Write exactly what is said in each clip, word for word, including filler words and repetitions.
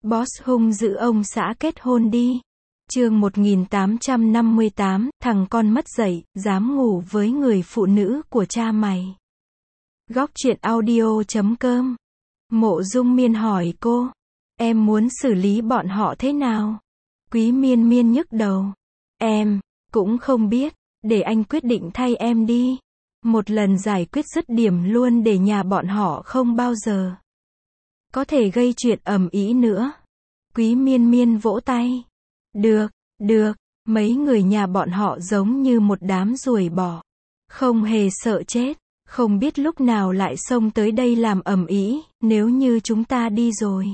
Boss hung dữ ông xã kết hôn đi. Chương một nghìn tám trăm năm mươi tám, thằng con mất dạy, dám ngủ với người phụ nữ của cha mày. Góc truyện audio chấm com. Mộ Dung Miên hỏi cô, em muốn xử lý bọn họ thế nào? Quý Miên Miên nhức đầu. Em cũng không biết, để anh quyết định thay em đi. Một lần giải quyết dứt điểm luôn để nhà bọn họ không bao giờ có thể gây chuyện ầm ĩ nữa. Quý Miên Miên vỗ tay. Được, được, mấy người nhà bọn họ giống như một đám ruồi bò, không hề sợ chết, không biết lúc nào lại xông tới đây làm ầm ĩ, nếu như chúng ta đi rồi,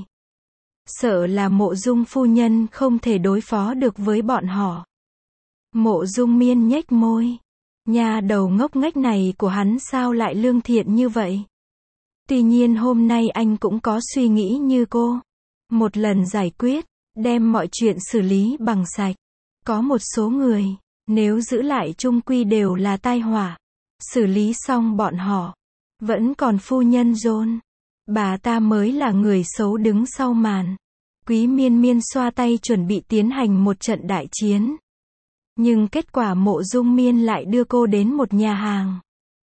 sợ là Mộ Dung phu nhân không thể đối phó được với bọn họ. Mộ Dung Miên nhếch môi. Nhà đầu ngốc nghếch này của hắn sao lại lương thiện như vậy? Tuy nhiên hôm nay anh cũng có suy nghĩ như cô. Một lần giải quyết, đem mọi chuyện xử lý bằng sạch. Có một số người, nếu giữ lại chung quy đều là tai họa. Xử lý xong bọn họ, vẫn còn phu nhân John. Bà ta mới là người xấu đứng sau màn. Quý Miên Miên xoa tay chuẩn bị tiến hành một trận đại chiến. Nhưng kết quả Mộ Dung Miên lại đưa cô đến một nhà hàng.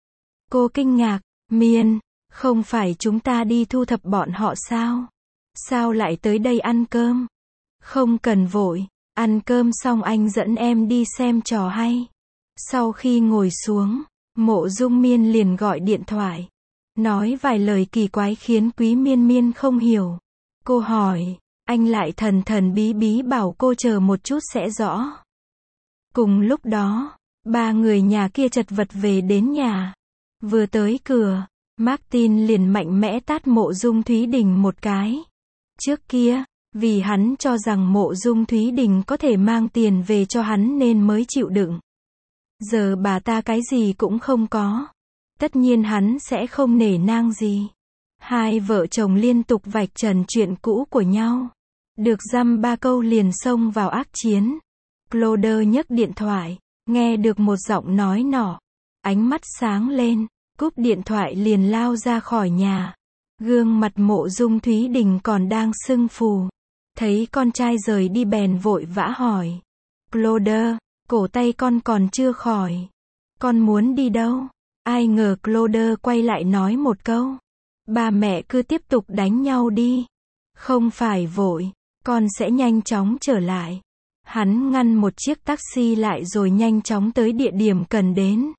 Cô kinh ngạc, Miên, không phải chúng ta đi thu thập bọn họ sao? Sao lại tới đây ăn cơm? Không cần vội, ăn cơm xong anh dẫn em đi xem trò hay. Sau khi ngồi xuống, Mộ Dung Miên liền gọi điện thoại. Nói vài lời kỳ quái khiến Quý Miên Miên không hiểu. Cô hỏi, anh lại thần thần bí bí bảo cô chờ một chút sẽ rõ. Cùng lúc đó, ba người nhà kia chật vật về đến nhà. Vừa tới cửa, Martin liền mạnh mẽ tát Mộ Dung Thúy Đình một cái. Trước kia, vì hắn cho rằng Mộ Dung Thúy Đình có thể mang tiền về cho hắn nên mới chịu đựng. Giờ bà ta cái gì cũng không có. Tất nhiên hắn sẽ không nể nang gì. Hai vợ chồng liên tục vạch trần chuyện cũ của nhau. Được dăm ba câu liền xông vào ác chiến. Claude nhấc điện thoại, nghe được một giọng nói nọ. Ánh mắt sáng lên, cúp điện thoại liền lao ra khỏi nhà. Gương mặt Mộ Dung Thúy Đình còn đang sưng phù. Thấy con trai rời đi bèn vội vã hỏi. Claude, cổ tay con còn chưa khỏi. Con muốn đi đâu? Ai ngờ Claude quay lại nói một câu. Ba mẹ cứ tiếp tục đánh nhau đi. Không phải vội, con sẽ nhanh chóng trở lại. Hắn ngăn một chiếc taxi lại rồi nhanh chóng tới địa điểm cần đến.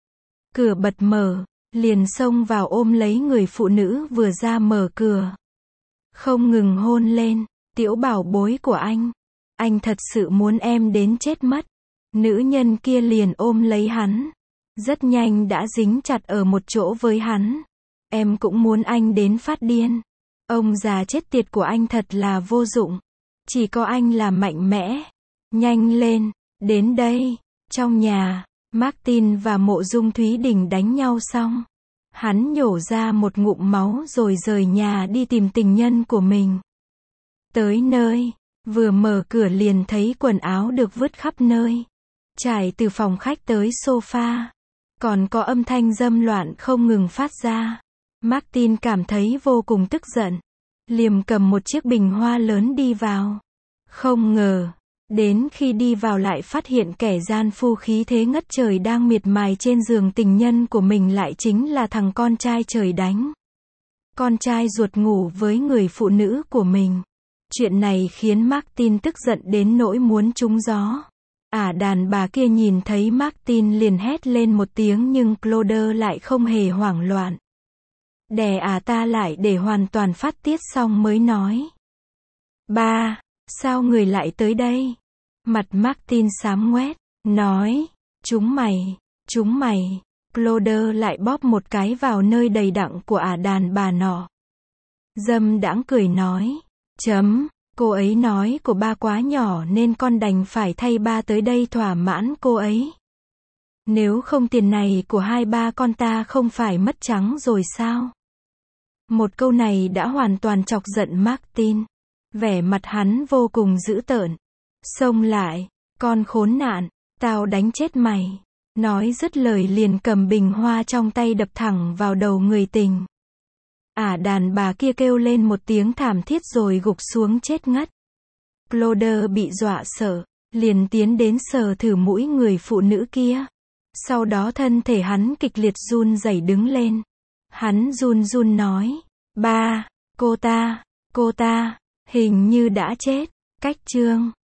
Cửa bật mở, liền xông vào ôm lấy người phụ nữ vừa ra mở cửa. Không ngừng hôn lên, tiểu bảo bối của anh. Anh thật sự muốn em đến chết mất. Nữ nhân kia liền ôm lấy hắn. Rất nhanh đã dính chặt ở một chỗ với hắn. Em cũng muốn anh đến phát điên. Ông già chết tiệt của anh thật là vô dụng. Chỉ có anh là mạnh mẽ. Nhanh lên, đến đây. Trong nhà, Martin và Mộ Dung Thúy Đình đánh nhau xong. Hắn nhổ ra một ngụm máu rồi rời nhà đi tìm tình nhân của mình. Tới nơi, vừa mở cửa liền thấy quần áo được vứt khắp nơi. Trải từ phòng khách tới sofa. Còn có âm thanh dâm loạn không ngừng phát ra. Martin cảm thấy vô cùng tức giận. Liềm cầm một chiếc bình hoa lớn đi vào. Không ngờ, đến khi đi vào lại phát hiện kẻ gian phu khí thế ngất trời đang miệt mài trên giường tình nhân của mình lại chính là thằng con trai trời đánh. Con trai ruột ngủ với người phụ nữ của mình. Chuyện này khiến Martin tức giận đến nỗi muốn trúng gió. Ả đàn bà kia nhìn thấy Martin liền hét lên một tiếng nhưng Claude lại không hề hoảng loạn. Đè ả ta lại để hoàn toàn phát tiết xong mới nói. Ba, sao người lại tới đây? Mặt Martin xám ngoét, nói, chúng mày, chúng mày. Claude lại bóp một cái vào nơi đầy đặn của ả đàn bà nọ. Dâm đãng cười nói, chấm, cô ấy nói của ba quá nhỏ nên con đành phải thay ba tới đây thỏa mãn cô ấy. Nếu không tiền này của hai ba con ta không phải mất trắng rồi sao? Một câu này đã hoàn toàn chọc giận Martin. Vẻ mặt hắn vô cùng dữ tợn. Xông lại, con khốn nạn, tao đánh chết mày. Nói dứt lời liền cầm bình hoa trong tay đập thẳng vào đầu người tình. Ả đàn bà kia kêu lên một tiếng thảm thiết rồi gục xuống chết ngất. Cloder bị dọa sợ, liền tiến đến sờ thử mũi người phụ nữ kia. Sau đó thân thể hắn kịch liệt run rẩy đứng lên. Hắn run run nói, ba, cô ta, cô ta, hình như đã chết. Cách chương